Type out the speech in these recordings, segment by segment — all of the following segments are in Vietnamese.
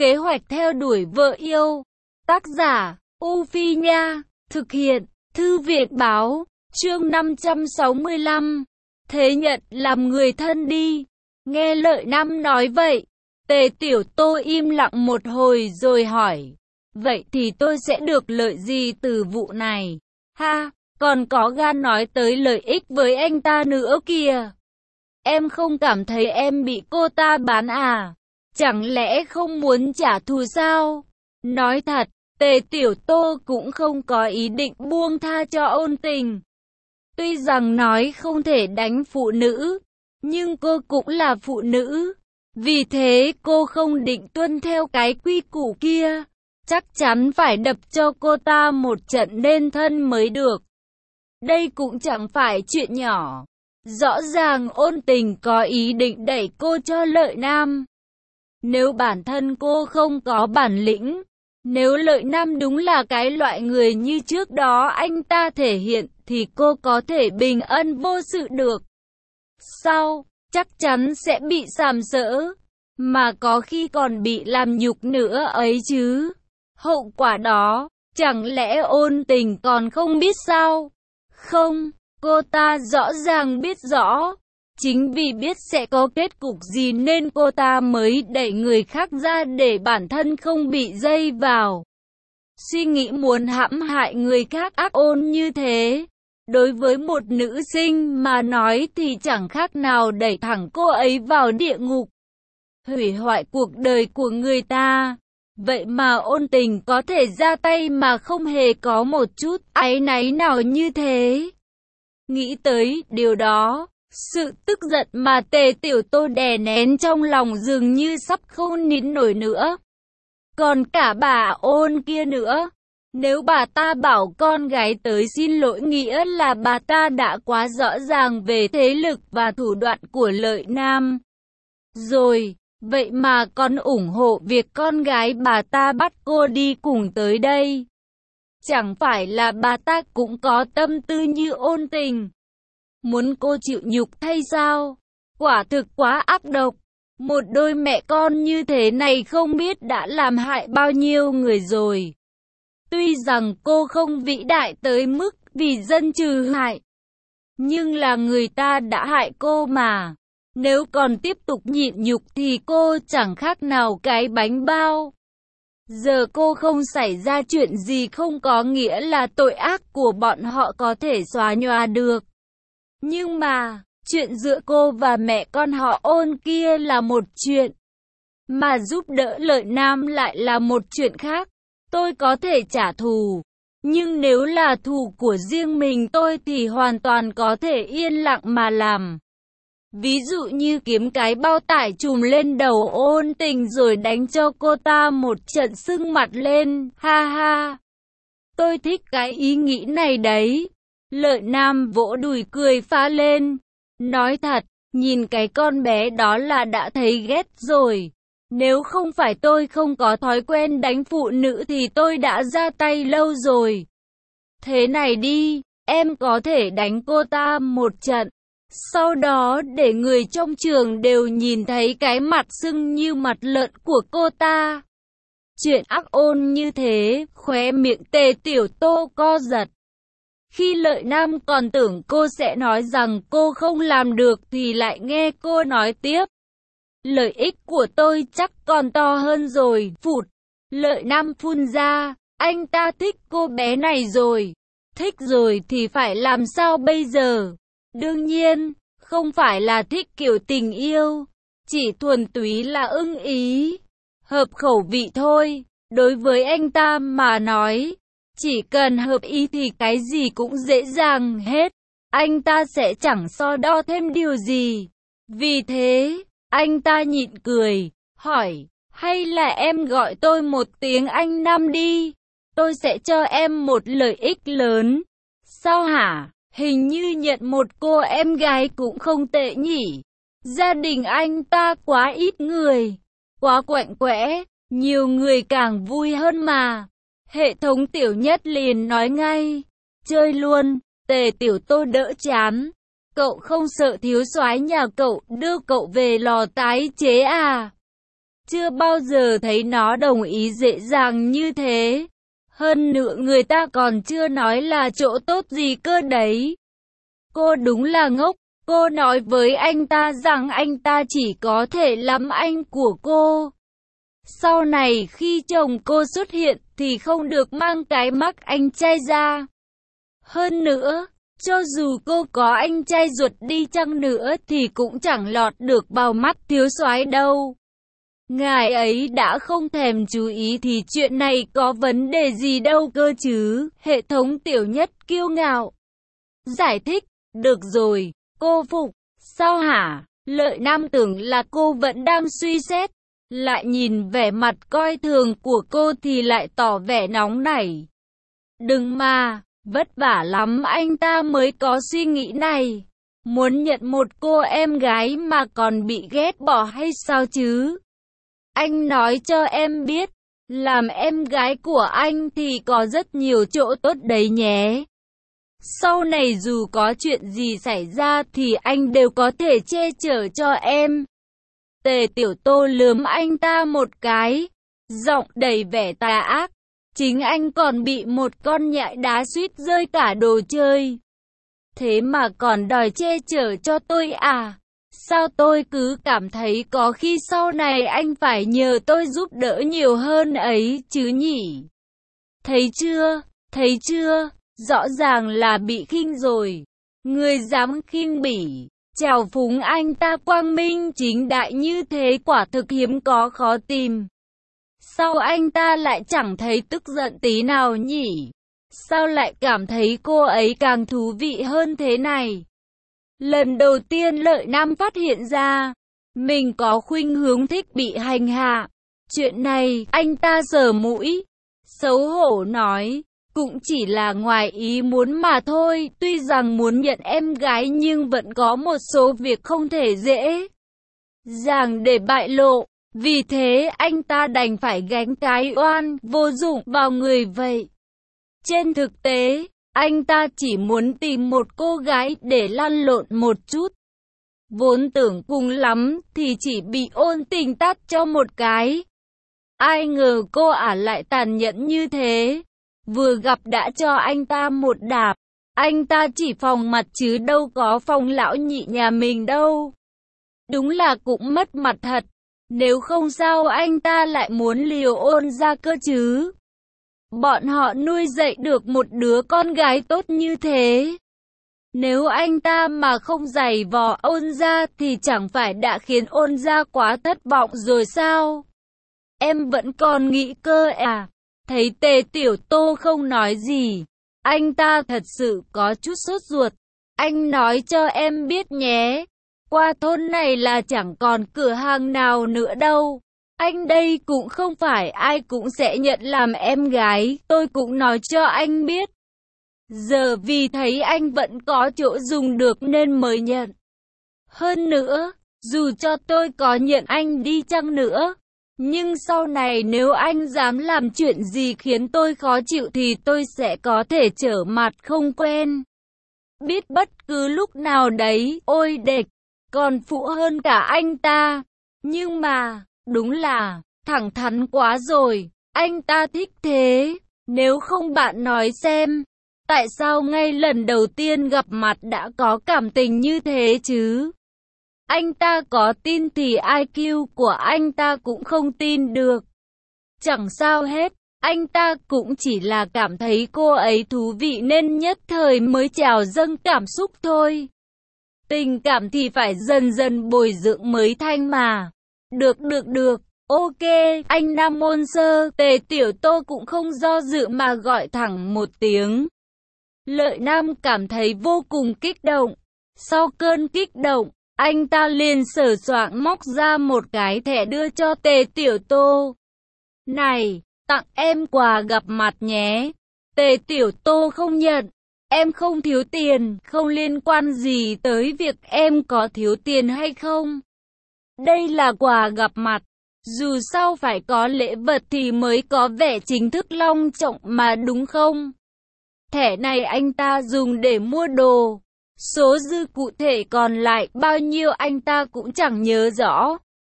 Kế hoạch theo đuổi vợ yêu. Tác giả, U Phi Nha. Thực hiện, Thư viện Báo. Chương 565. Thế nhận làm người thân đi. Nghe Lợi Nam nói vậy, Tề Tiểu Tô im lặng một hồi rồi hỏi. Vậy thì tôi sẽ được lợi gì từ vụ này? Ha, còn có gan nói tới lợi ích với anh ta nữa kìa. Em không cảm thấy em bị cô ta bán à? Chẳng lẽ không muốn trả thù sao? Nói thật, Tề Tiểu Tô cũng không có ý định buông tha cho Ôn Tình. Tuy rằng nói không thể đánh phụ nữ, nhưng cô cũng là phụ nữ. Vì thế cô không định tuân theo cái quy củ kia. Chắc chắn phải đập cho cô ta một trận nên thân mới được. Đây cũng chẳng phải chuyện nhỏ. Rõ ràng Ôn Tình có ý định đẩy cô cho Lợi Nam. Nếu bản thân cô không có bản lĩnh, nếu Lợi Nam đúng là cái loại người như trước đó anh ta thể hiện, thì cô có thể bình ân vô sự được. Sau, chắc chắn sẽ bị sàm sỡ, mà có khi còn bị làm nhục nữa ấy chứ. Hậu quả đó, chẳng lẽ Ôn Tình còn không biết sao? Không, cô ta rõ ràng biết rõ. Chính vì biết sẽ có kết cục gì nên cô ta mới đẩy người khác ra để bản thân không bị dây vào. Suy nghĩ muốn hãm hại người khác ác ôn như thế, đối với một nữ sinh mà nói thì chẳng khác nào đẩy thẳng cô ấy vào địa ngục, hủy hoại cuộc đời của người ta. Vậy mà Ôn Tình có thể ra tay mà không hề có một chút áy náy nào như thế. Nghĩ tới điều đó, sự tức giận mà Tề Tiểu Tô đè nén trong lòng dường như sắp không nín nổi nữa. Còn cả bà Ôn kia nữa. Nếu bà ta bảo con gái tới xin lỗi nghĩa là bà ta đã quá rõ ràng về thế lực và thủ đoạn của Lợi Nam rồi. Vậy mà còn ủng hộ việc con gái bà ta bắt cô đi cùng tới đây. Chẳng phải là bà ta cũng có tâm tư như Ôn Tình, muốn cô chịu nhục thay sao? Quả thực quá ác độc. Một đôi mẹ con như thế này không biết đã làm hại bao nhiêu người rồi. Tuy rằng cô không vĩ đại tới mức vì dân trừ hại, nhưng là người ta đã hại cô mà. Nếu còn tiếp tục nhịn nhục thì cô chẳng khác nào cái bánh bao. Giờ cô không xảy ra chuyện gì không có nghĩa là tội ác của bọn họ có thể xóa nhòa được. Nhưng mà, chuyện giữa cô và mẹ con họ Ôn kia là một chuyện, mà giúp đỡ Lợi Nam lại là một chuyện khác. Tôi có thể trả thù, nhưng nếu là thù của riêng mình tôi thì hoàn toàn có thể yên lặng mà làm. Ví dụ như kiếm cái bao tải trùm lên đầu Ôn Tình rồi đánh cho cô ta một trận sưng mặt lên, ha ha. Tôi thích cái ý nghĩ này đấy. Lợi Nam vỗ đùi cười phá lên. Nói thật, nhìn cái con bé đó là đã thấy ghét rồi. Nếu không phải tôi không có thói quen đánh phụ nữ thì tôi đã ra tay lâu rồi. Thế này đi, em có thể đánh cô ta một trận. Sau đó để người trong trường đều nhìn thấy cái mặt sưng như mặt lợn của cô ta. Chuyện ác ôn như thế, khóe miệng Tề Tiểu Tô co giật. Khi Lợi Nam còn tưởng cô sẽ nói rằng cô không làm được thì lại nghe cô nói tiếp. Lợi ích của tôi chắc còn to hơn rồi, phụt. Lợi Nam phun ra, anh ta thích cô bé này rồi. Thích rồi thì phải làm sao bây giờ? Đương nhiên, không phải là thích kiểu tình yêu, chỉ thuần túy là ưng ý, hợp khẩu vị thôi. Đối với anh ta mà nói, chỉ cần hợp ý thì cái gì cũng dễ dàng hết. Anh ta sẽ chẳng so đo thêm điều gì. Vì thế, anh ta nhịn cười, hỏi, hay là em gọi tôi một tiếng anh Nam đi, tôi sẽ cho em một lợi ích lớn. Sao hả? Hình như nhận một cô em gái cũng không tệ nhỉ. Gia đình anh ta quá ít người, quá quạnh quẽ, nhiều người càng vui hơn mà. Hệ thống Tiểu Nhất liền nói ngay, chơi luôn. Tề Tiểu Tô đỡ chán. Cậu không sợ thiếu soái nhà cậu đưa cậu về lò tái chế à? chưa bao giờ thấy nó đồng ý dễ dàng như thế. Hơn nữa người ta còn chưa nói là chỗ tốt gì cơ đấy. Cô đúng là ngốc. Cô nói với anh ta rằng anh ta chỉ có thể làm anh của cô. Sau này khi chồng cô xuất hiện thì không được mang cái mác anh trai ra. Hơn nữa, cho dù cô có anh trai ruột đi chăng nữa thì cũng chẳng lọt được vào mắt thiếu soái đâu. Ngài ấy đã không thèm chú ý thì chuyện này có vấn đề gì đâu cơ chứ, hệ thống tiểu nhất kiêu ngạo. Giải thích, được rồi, cô phục, sao hả? Lợi Nam tưởng là cô vẫn đang suy xét, lại nhìn vẻ mặt coi thường của cô thì lại tỏ vẻ nóng nảy. Đừng mà, vất vả lắm anh ta mới có suy nghĩ này. Muốn nhận một cô em gái mà còn bị ghét bỏ hay sao chứ? Anh nói cho em biết, làm em gái của anh thì có rất nhiều chỗ tốt đấy nhé. Sau này dù có chuyện gì xảy ra thì anh đều có thể che chở cho em. Tề Tiểu Tô lườm anh ta một cái, giọng đầy vẻ tà ác. Chính anh còn bị một con nhại đá suýt rơi cả đồ chơi. Thế mà còn đòi che chở cho tôi à? Sao tôi cứ cảm thấy có khi sau này anh phải nhờ tôi giúp đỡ nhiều hơn ấy chứ nhỉ? Thấy chưa? Thấy chưa? Rõ ràng là bị khinh rồi. Người dám khinh bỉ, trào phúng anh ta quang minh chính đại như thế quả thực hiếm có khó tìm. Sao anh ta lại chẳng thấy tức giận tí nào nhỉ? Sao lại cảm thấy cô ấy càng thú vị hơn thế này? Lần đầu tiên Lợi Nam phát hiện ra, mình có khuynh hướng thích bị hành hạ. Chuyện này, anh ta sờ mũi, xấu hổ nói, cũng chỉ là ngoài ý muốn mà thôi. Tuy rằng muốn nhận em gái nhưng vẫn có một số việc không thể dễ dàng để bại lộ. Vì thế anh ta đành phải gánh cái oan vô dụng vào người vậy. Trên thực tế, anh ta chỉ muốn tìm một cô gái để lăn lộn một chút. Vốn tưởng cùng lắm thì chỉ bị ôn tình tát cho một cái. Ai ngờ cô ả lại tàn nhẫn như thế. Vừa gặp đã cho anh ta một đạp. Anh ta chỉ phòng mặt chứ đâu có phòng lão nhị nhà mình đâu. Đúng là cũng mất mặt thật. Nếu không sao anh ta lại muốn liều ôn ra cơ chứ. Bọn họ nuôi dạy được một đứa con gái tốt như thế. Nếu anh ta mà không giày vò ôn ra thì chẳng phải đã khiến ôn ra quá thất vọng rồi sao? Em vẫn còn nghĩ cơ à? Thấy Tề Tiểu Tô không nói gì, anh ta thật sự có chút sốt ruột. Anh nói cho em biết nhé, qua thôn này là chẳng còn cửa hàng nào nữa đâu. Anh đây cũng không phải ai cũng sẽ nhận làm em gái, tôi cũng nói cho anh biết. Giờ vì thấy anh vẫn có chỗ dùng được nên mới nhận. Hơn nữa, dù cho tôi có nhận anh đi chăng nữa, nhưng sau này nếu anh dám làm chuyện gì khiến tôi khó chịu thì tôi sẽ có thể trở mặt không quen. Biết bất cứ lúc nào đấy, ôi đệt, còn phụ hơn cả anh ta. Nhưng mà, đúng là, thẳng thắn quá rồi, anh ta thích thế. Nếu không bạn nói xem, tại sao ngay lần đầu tiên gặp mặt đã có cảm tình như thế chứ? Anh ta có tin thì IQ của anh ta cũng không tin được. Chẳng sao hết, anh ta cũng chỉ là cảm thấy cô ấy thú vị nên nhất thời mới trào dâng cảm xúc thôi. Tình cảm thì phải dần dần bồi dưỡng mới thanh mà. Được. Ok, anh Nam Môn Sơ. Tề Tiểu Tô cũng không do dự mà gọi thẳng một tiếng. Lợi Nam cảm thấy vô cùng kích động. Sau cơn kích động, anh ta liền sờ soạng móc ra một cái thẻ đưa cho Tề Tiểu Tô. Này, tặng em quà gặp mặt nhé. Tề Tiểu Tô không nhận. Em không thiếu tiền, không liên quan gì tới việc em có thiếu tiền hay không. Đây là quà gặp mặt. Dù sao phải có lễ vật thì mới có vẻ chính thức long trọng mà đúng không? Thẻ này anh ta dùng để mua đồ. Số dư cụ thể còn lại bao nhiêu anh ta cũng chẳng nhớ rõ.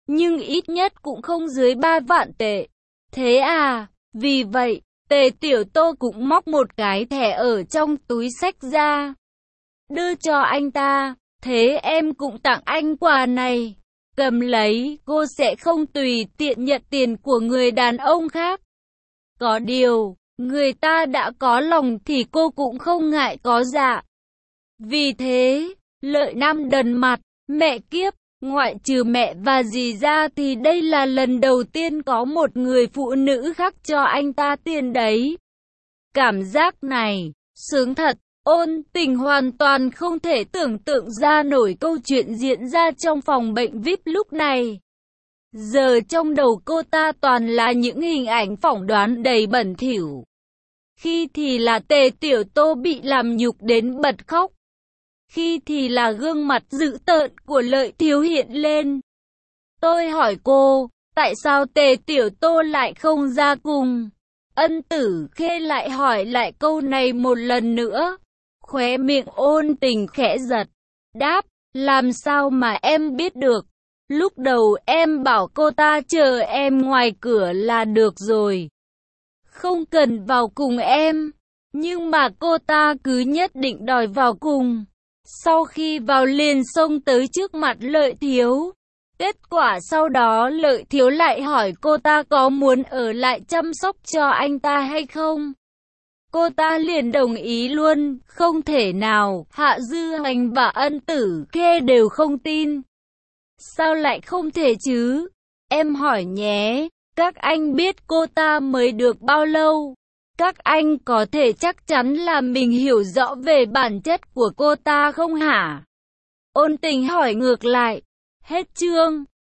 nhưng ít nhất cũng không dưới 3 vạn tệ. Thế à, vì vậy, Tề Tiểu Tô cũng móc một cái thẻ ở trong túi xách ra, đưa cho anh ta. Thế em cũng tặng anh quà này. Cầm lấy, cô sẽ không tùy tiện nhận tiền của người đàn ông khác. Có điều, người ta đã có lòng thì cô cũng không ngại có dạ. Vì thế, Lợi Nam đần mặt, mẹ kiếp, ngoại trừ mẹ và dì ra thì đây là lần đầu tiên có một người phụ nữ khác cho anh ta tiền đấy. Cảm giác này, sướng thật. Ôn Tình hoàn toàn không thể tưởng tượng ra nổi câu chuyện diễn ra trong phòng bệnh VIP lúc này. Giờ trong đầu cô ta toàn là những hình ảnh phỏng đoán đầy bẩn thỉu. Khi thì là Tề Tiểu Tô bị làm nhục đến bật khóc. Khi thì là gương mặt dữ tợn của Lợi Thiếu hiện lên. Tôi hỏi cô, tại sao Tề Tiểu Tô lại không ra cùng? Ân Tử Khê lại hỏi lại câu này một lần nữa. Khóe miệng Ôn Tình khẽ giật. Đáp, làm sao mà em biết được? Lúc đầu em bảo cô ta chờ em ngoài cửa là được rồi. Không cần vào cùng em. Nhưng mà cô ta cứ nhất định đòi vào cùng. Sau khi vào liền xông tới trước mặt Lợi Thiếu. Kết quả sau đó Lợi Thiếu lại hỏi cô ta có muốn ở lại chăm sóc cho anh ta hay không. Cô ta liền đồng ý luôn, không thể nào. Hạ Dư Hành và Ân Tử Khê đều không tin. Sao lại không thể chứ? Em hỏi nhé, các anh biết cô ta mới được bao lâu? Các anh có thể chắc chắn là mình hiểu rõ về bản chất của cô ta không hả? Ôn Tình hỏi ngược lại. Hết chương.